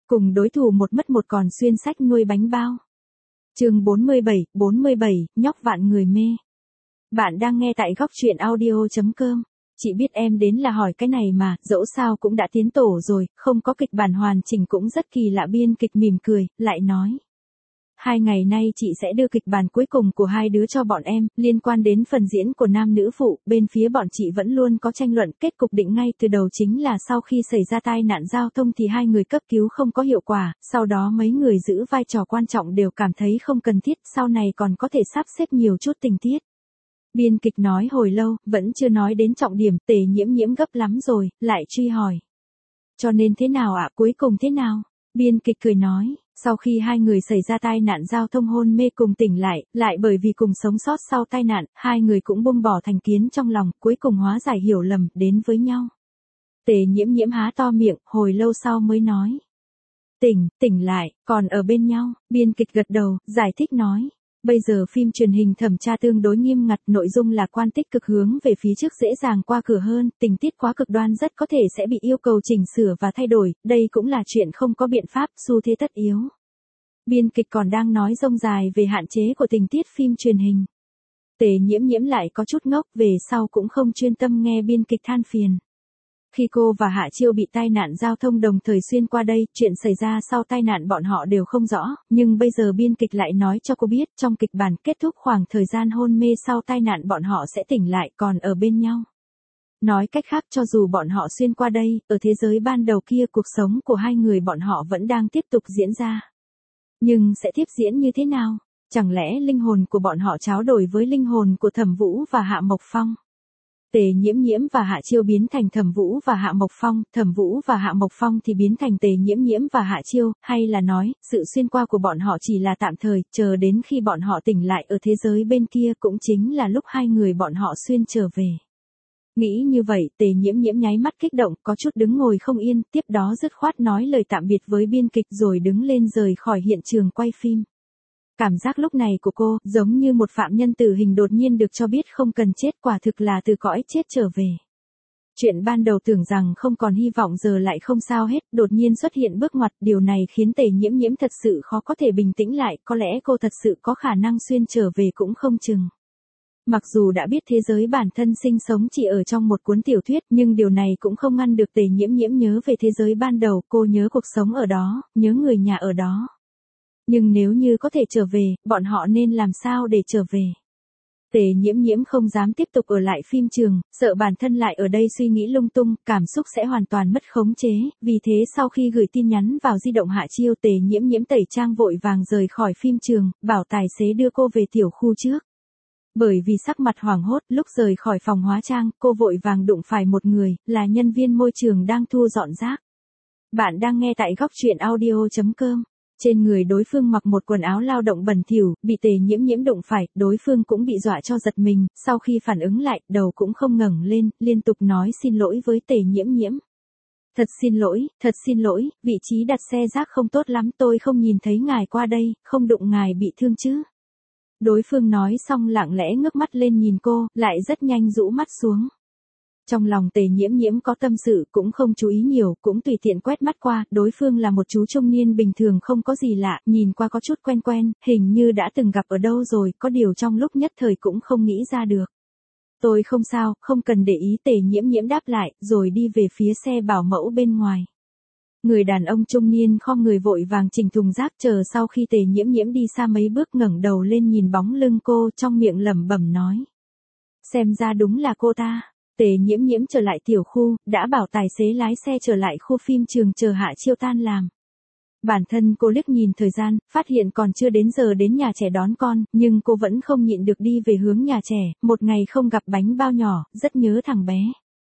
Cùng đối thủ một mất một còn xuyên sách nuôi bánh bao. Chương 47, nhóc vạn người mê. Bạn đang nghe tại góc truyện audio.com. Chị biết em đến là hỏi cái này mà, dẫu sao cũng đã tiến tổ rồi, không có kịch bản hoàn chỉnh cũng rất kỳ lạ. Biên kịch mỉm cười, lại nói. 2 ngày nay chị sẽ đưa kịch bản cuối cùng của 2 đứa cho bọn em, liên quan đến phần diễn của nam nữ phụ, bên phía bọn chị vẫn luôn có tranh luận, kết cục định ngay từ đầu chính là sau khi xảy ra tai nạn giao thông thì 2 người cấp cứu không có hiệu quả, sau đó mấy người giữ vai trò quan trọng đều cảm thấy không cần thiết, sau này còn có thể sắp xếp nhiều chút tình tiết. Biên kịch nói hồi lâu, vẫn chưa nói đến trọng điểm, Tề Nhiễm gấp lắm rồi, lại truy hỏi. Cho nên thế nào ạ, cuối cùng thế nào? Biên kịch cười nói. Sau khi 2 người xảy ra tai nạn giao thông hôn mê cùng tỉnh lại bởi vì cùng sống sót sau tai nạn, 2 người cũng buông bỏ thành kiến trong lòng, cuối cùng hóa giải hiểu lầm, đến với nhau. Tề Nhiễm há to miệng, hồi lâu sau mới nói. Tỉnh lại, còn ở bên nhau. Biên kịch gật đầu, giải thích nói. Bây giờ phim truyền hình thẩm tra tương đối nghiêm ngặt, nội dung lạc quan tích cực hướng về phía trước dễ dàng qua cửa hơn, tình tiết quá cực đoan rất có thể sẽ bị yêu cầu chỉnh sửa và thay đổi, đây cũng là chuyện không có biện pháp, xu thế tất yếu. Biên kịch còn đang nói rông dài về hạn chế của tình tiết phim truyền hình. Tề Nhiễm lại có chút ngốc, về sau cũng không chuyên tâm nghe biên kịch than phiền. Khi cô và Hạ Chiêu bị tai nạn giao thông đồng thời xuyên qua đây, chuyện xảy ra sau tai nạn bọn họ đều không rõ, nhưng bây giờ biên kịch lại nói cho cô biết trong kịch bản kết thúc khoảng thời gian hôn mê sau tai nạn bọn họ sẽ tỉnh lại còn ở bên nhau. Nói cách khác cho dù bọn họ xuyên qua đây, ở thế giới ban đầu kia cuộc sống của 2 người bọn họ vẫn đang tiếp tục diễn ra. Nhưng sẽ tiếp diễn như thế nào? Chẳng lẽ linh hồn của bọn họ tráo đổi với linh hồn của Thẩm Vũ và Hạ Mộc Phong? Tề Nhiễm và Hạ Chiêu biến thành Thẩm Vũ và Hạ Mộc Phong, Thẩm Vũ và Hạ Mộc Phong thì biến thành Tề Nhiễm và Hạ Chiêu, hay là nói, sự xuyên qua của bọn họ chỉ là tạm thời, chờ đến khi bọn họ tỉnh lại ở thế giới bên kia cũng chính là lúc 2 người bọn họ xuyên trở về. Nghĩ như vậy, Tề Nhiễm nháy mắt kích động, có chút đứng ngồi không yên, tiếp đó dứt khoát nói lời tạm biệt với biên kịch rồi đứng lên rời khỏi hiện trường quay phim. Cảm giác lúc này của cô, giống như một phạm nhân tử hình đột nhiên được cho biết không cần chết, quả thực là từ cõi chết trở về. Chuyện ban đầu tưởng rằng không còn hy vọng giờ lại không sao hết, đột nhiên xuất hiện bước ngoặt, điều này khiến Tề Nhiễm thật sự khó có thể bình tĩnh lại, có lẽ cô thật sự có khả năng xuyên trở về cũng không chừng. Mặc dù đã biết thế giới bản thân sinh sống chỉ ở trong một cuốn tiểu thuyết, nhưng điều này cũng không ngăn được Tề Nhiễm nhớ về thế giới ban đầu, cô nhớ cuộc sống ở đó, nhớ người nhà ở đó. Nhưng nếu như có thể trở về, bọn họ nên làm sao để trở về? Tề Nhiễm không dám tiếp tục ở lại phim trường, sợ bản thân lại ở đây suy nghĩ lung tung, cảm xúc sẽ hoàn toàn mất khống chế, vì thế sau khi gửi tin nhắn vào di động Hạ Chiêu, Tề Nhiễm tẩy trang vội vàng rời khỏi phim trường, bảo tài xế đưa cô về tiểu khu trước. Bởi vì sắc mặt hoảng hốt, lúc rời khỏi phòng hóa trang, cô vội vàng đụng phải một người, là nhân viên môi trường đang thu dọn rác. Bạn đang nghe tại góc truyện audio.com. Trên người đối phương mặc một quần áo lao động bẩn thỉu, bị Tề Nhiễm đụng phải, đối phương cũng bị dọa cho giật mình, sau khi phản ứng lại, đầu cũng không ngẩng lên, liên tục nói xin lỗi với Tề Nhiễm. Thật xin lỗi, vị trí đặt xe rác không tốt lắm, tôi không nhìn thấy ngài qua đây, không đụng ngài bị thương chứ. Đối phương nói xong lặng lẽ ngước mắt lên nhìn cô, lại rất nhanh rũ mắt xuống. Trong lòng Tề Nhiễm có tâm sự, cũng không chú ý nhiều, cũng tùy tiện quét mắt qua, đối phương là một chú trung niên bình thường không có gì lạ, nhìn qua có chút quen, hình như đã từng gặp ở đâu rồi, có điều trong lúc nhất thời cũng không nghĩ ra được. Tôi không sao, không cần để ý, Tề Nhiễm đáp lại, rồi đi về phía xe bảo mẫu bên ngoài. Người đàn ông trung niên khom người vội vàng chỉnh thùng rác, chờ sau khi Tề Nhiễm đi xa mấy bước ngẩng đầu lên nhìn bóng lưng cô, trong miệng lẩm bẩm nói. Xem ra đúng là cô ta. Tề Nhiễm trở lại tiểu khu, đã bảo tài xế lái xe trở lại khu phim trường chờ Hạ Chiêu tan làm. Bản thân cô liếc nhìn thời gian, phát hiện còn chưa đến giờ đến nhà trẻ đón con, nhưng cô vẫn không nhịn được đi về hướng nhà trẻ, một ngày không gặp bánh bao nhỏ, rất nhớ thằng bé.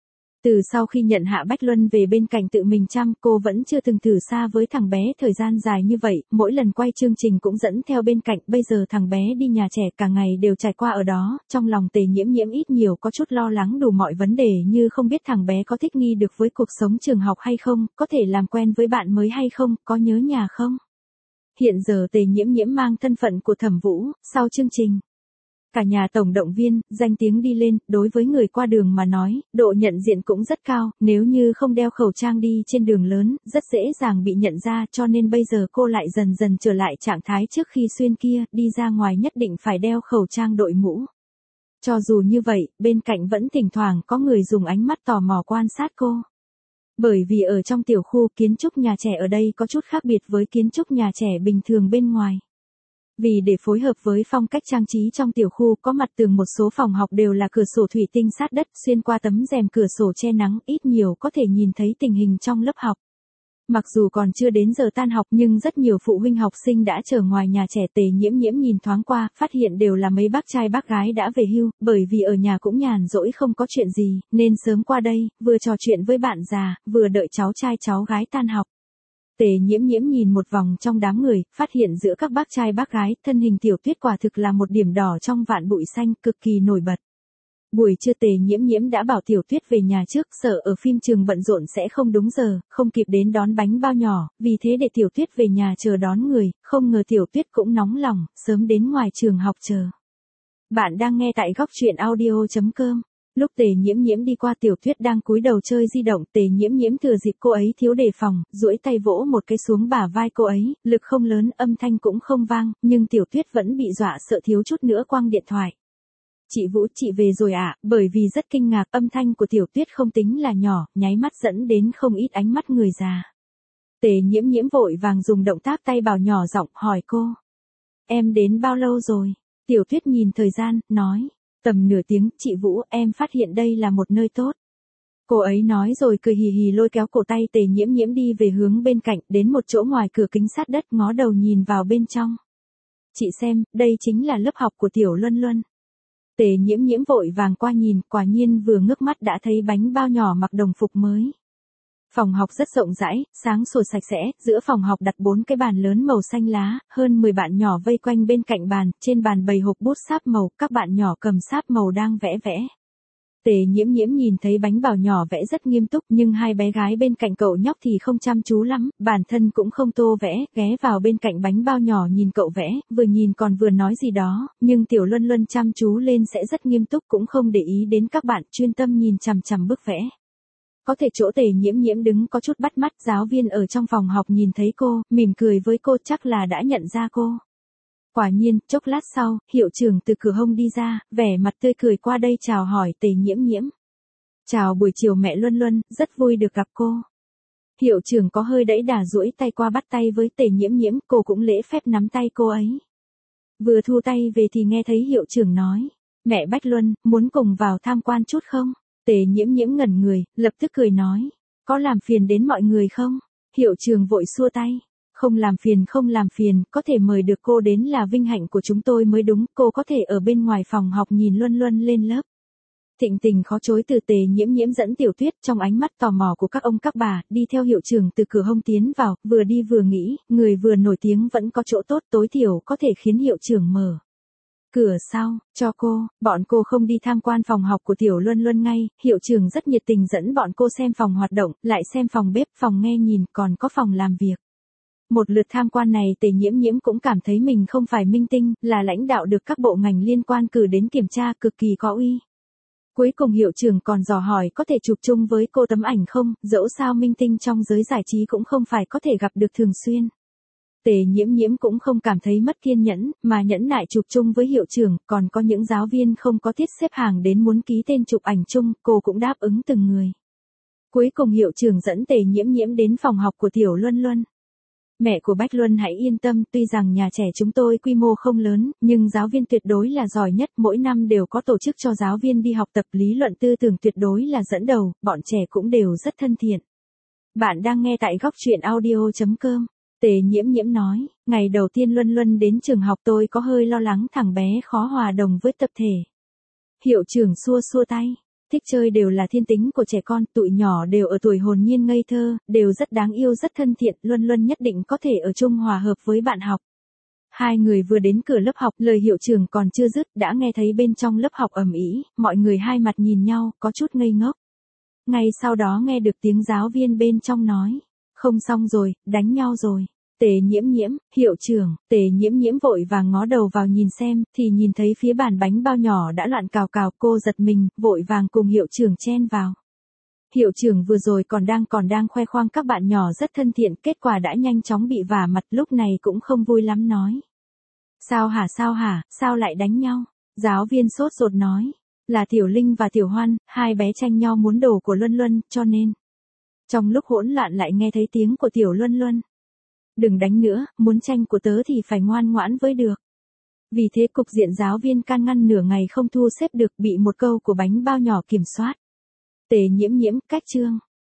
Từ sau khi nhận Hạ Bách Luân về bên cạnh tự mình chăm, cô vẫn chưa từng thử xa với thằng bé thời gian dài như vậy, mỗi lần quay chương trình cũng dẫn theo bên cạnh, bây giờ thằng bé đi nhà trẻ cả ngày đều trải qua ở đó, trong lòng Tề Nhiễm ít nhiều có chút lo lắng đủ mọi vấn đề như không biết thằng bé có thích nghi được với cuộc sống trường học hay không, có thể làm quen với bạn mới hay không, có nhớ nhà không. Hiện giờ Tề Nhiễm mang thân phận của Thẩm Vũ, sau chương trình. Cả nhà tổng động viên, danh tiếng đi lên, đối với người qua đường mà nói, độ nhận diện cũng rất cao, nếu như không đeo khẩu trang đi trên đường lớn, rất dễ dàng bị nhận ra, cho nên bây giờ cô lại dần dần trở lại trạng thái trước khi xuyên kia, đi ra ngoài nhất định phải đeo khẩu trang đội mũ. Cho dù như vậy, bên cạnh vẫn thỉnh thoảng có người dùng ánh mắt tò mò quan sát cô. Bởi vì ở trong tiểu khu, kiến trúc nhà trẻ ở đây có chút khác biệt với kiến trúc nhà trẻ bình thường bên ngoài. Vì để phối hợp với phong cách trang trí trong tiểu khu, có mặt tường một số phòng học đều là cửa sổ thủy tinh sát đất, xuyên qua tấm rèm cửa sổ che nắng, ít nhiều có thể nhìn thấy tình hình trong lớp học. Mặc dù còn chưa đến giờ tan học nhưng rất nhiều phụ huynh học sinh đã chờ ngoài nhà trẻ. Tề Nhiễm Nhiễm nhìn thoáng qua, phát hiện đều là mấy bác trai bác gái đã về hưu, bởi vì ở nhà cũng nhàn rỗi không có chuyện gì, nên sớm qua đây, vừa trò chuyện với bạn già, vừa đợi cháu trai cháu gái tan học. Tề Nhiễm Nhiễm nhìn một vòng trong đám người, phát hiện giữa các bác trai bác gái, thân hình Tiểu Tuyết quả thực là một điểm đỏ trong vạn bụi xanh, cực kỳ nổi bật. Buổi trưa Tề Nhiễm Nhiễm đã bảo Tiểu Tuyết về nhà trước, sợ ở phim trường bận rộn sẽ không đúng giờ, không kịp đến đón bánh bao nhỏ, vì thế để Tiểu Tuyết về nhà chờ đón người, không ngờ Tiểu Tuyết cũng nóng lòng, sớm đến ngoài trường học chờ. Bạn đang nghe tại góc truyện audio.com. Lúc Tề Nhiễm Nhiễm đi qua, Tiểu Tuyết đang cúi đầu chơi di động, Tề Nhiễm Nhiễm thừa dịp cô ấy thiếu đề phòng, duỗi tay vỗ một cái xuống bả vai cô ấy, lực không lớn, âm thanh cũng không vang, nhưng Tiểu Tuyết vẫn bị dọa sợ thiếu chút nữa quăng điện thoại. Chị Vũ, chị về rồi ạ, bởi vì rất kinh ngạc, âm thanh của Tiểu Tuyết không tính là nhỏ, nháy mắt dẫn đến không ít ánh mắt người già. Tề Nhiễm Nhiễm vội vàng dùng động tác tay bảo nhỏ giọng hỏi cô. Em đến bao lâu rồi? Tiểu Tuyết nhìn thời gian, nói. Tầm nửa tiếng. Chị Vũ, em phát hiện đây là một nơi tốt. Cô ấy nói rồi cười hì hì lôi kéo cổ tay Tề Nhiễm Nhiễm đi về hướng bên cạnh, đến một chỗ ngoài cửa kính sát đất, ngó đầu nhìn vào bên trong. Chị xem, đây chính là lớp học của Tiểu Luân Luân. Tề Nhiễm Nhiễm vội vàng qua nhìn, quả nhiên vừa ngước mắt đã thấy bánh bao nhỏ mặc đồng phục mới. Phòng học rất rộng rãi, sáng sủa sạch sẽ, giữa phòng học đặt 4 cái bàn lớn màu xanh lá, hơn 10 bạn nhỏ vây quanh bên cạnh bàn, trên bàn bày hộp bút sáp màu, các bạn nhỏ cầm sáp màu đang vẽ vẽ. Tề Nhiễm Nhiễm nhìn thấy bánh bao nhỏ vẽ rất nghiêm túc, nhưng hai bé gái bên cạnh cậu nhóc thì không chăm chú lắm, bản thân cũng không tô vẽ, ghé vào bên cạnh bánh bao nhỏ nhìn cậu vẽ, vừa nhìn còn vừa nói gì đó, nhưng Tiểu Luân Luân chăm chú lên sẽ rất nghiêm túc, cũng không để ý đến các bạn, chuyên tâm nhìn chằm chằm bức vẽ. Có thể chỗ Tề Nhiễm Nhiễm đứng có chút bắt mắt, giáo viên ở trong phòng học nhìn thấy cô, mỉm cười với cô, chắc là đã nhận ra cô. Quả nhiên, chốc lát sau, hiệu trưởng từ cửa hông đi ra, vẻ mặt tươi cười qua đây chào hỏi Tề Nhiễm Nhiễm. Chào buổi chiều mẹ Luân Luân, rất vui được gặp cô. Hiệu trưởng có hơi đẫy đà duỗi tay qua bắt tay với Tề Nhiễm Nhiễm, cô cũng lễ phép nắm tay cô ấy. Vừa thu tay về thì nghe thấy hiệu trưởng nói, mẹ Bách Luân, muốn cùng vào tham quan chút không? Tề Nhiễm Nhiễm ngẩn người, lập tức cười nói, có làm phiền đến mọi người không? Hiệu trưởng vội xua tay. Không làm phiền, có thể mời được cô đến là vinh hạnh của chúng tôi mới đúng, cô có thể ở bên ngoài phòng học nhìn Luân Luân lên lớp. Thịnh tình khó chối từ Tề Nhiễm Nhiễm dẫn Tiểu Tuyết, trong ánh mắt tò mò của các ông các bà, đi theo hiệu trưởng từ cửa hông tiến vào, vừa đi vừa nghĩ, người vừa nổi tiếng vẫn có chỗ tốt, tối thiểu có thể khiến hiệu trưởng mở cửa sau cho cô. Bọn cô không đi tham quan phòng học của Tiểu Luân Luân ngay, hiệu trưởng rất nhiệt tình dẫn bọn cô xem phòng hoạt động, lại xem phòng bếp, phòng nghe nhìn, còn có phòng làm việc. Một lượt tham quan này Tề Nhiễm Nhiễm cũng cảm thấy mình không phải minh tinh, là lãnh đạo được các bộ ngành liên quan cử đến kiểm tra, cực kỳ có uy. Cuối cùng hiệu trưởng còn dò hỏi có thể chụp chung với cô tấm ảnh không, dẫu sao minh tinh trong giới giải trí cũng không phải có thể gặp được thường xuyên. Tề Nhiễm Nhiễm cũng không cảm thấy mất kiên nhẫn, mà nhẫn nại chụp chung với hiệu trưởng, còn có những giáo viên không có tiết xếp hàng đến muốn ký tên chụp ảnh chung, cô cũng đáp ứng từng người. Cuối cùng hiệu trưởng dẫn Tề Nhiễm Nhiễm đến phòng học của Tiểu Luân Luân. Mẹ của Bách Luân hãy yên tâm, tuy rằng nhà trẻ chúng tôi quy mô không lớn, nhưng giáo viên tuyệt đối là giỏi nhất, mỗi năm đều có tổ chức cho giáo viên đi học tập, lý luận tư tưởng tuyệt đối là dẫn đầu, bọn trẻ cũng đều rất thân thiện. Bạn đang nghe tại góc truyện audio.com. Tề Nhiễm Nhiễm nói, ngày đầu tiên Luân Luân đến trường học tôi có hơi lo lắng thằng bé khó hòa đồng với tập thể. Hiệu trưởng xua xua tay. Thích chơi đều là thiên tính của trẻ con, tụi nhỏ đều ở tuổi hồn nhiên ngây thơ, đều rất đáng yêu rất thân thiện, Luân Luân nhất định có thể ở chung hòa hợp với bạn học. Hai người vừa đến cửa lớp học, lời hiệu trưởng còn chưa dứt, đã nghe thấy bên trong lớp học ầm ĩ, mọi người hai mặt nhìn nhau, có chút ngây ngốc. Ngay sau đó nghe được tiếng giáo viên bên trong nói, không xong rồi, đánh nhau rồi. Tề Nhiễm Nhiễm, hiệu trưởng. Tề Nhiễm Nhiễm vội vàng ngó đầu vào nhìn xem, thì nhìn thấy phía bàn bánh bao nhỏ đã loạn cào cào, cô giật mình, vội vàng cùng hiệu trưởng chen vào. Hiệu trưởng vừa rồi còn đang khoe khoang các bạn nhỏ rất thân thiện, kết quả đã nhanh chóng bị vả mặt, lúc này cũng không vui lắm nói. Sao hả, sao lại đánh nhau? Giáo viên sốt ruột nói. Là Tiểu Linh và Tiểu Hoan, hai bé tranh nhau muốn đồ của Luân Luân, cho nên. Trong lúc hỗn loạn lại nghe thấy tiếng của Tiểu Luân Luân. Đừng đánh nữa, muốn tranh của tớ thì phải ngoan ngoãn với được. Vì thế cục diện giáo viên can ngăn nửa ngày không thu xếp được, bị một câu của bánh bao nhỏ kiểm soát. Tề Nhiễm Nhiễm, cách chương.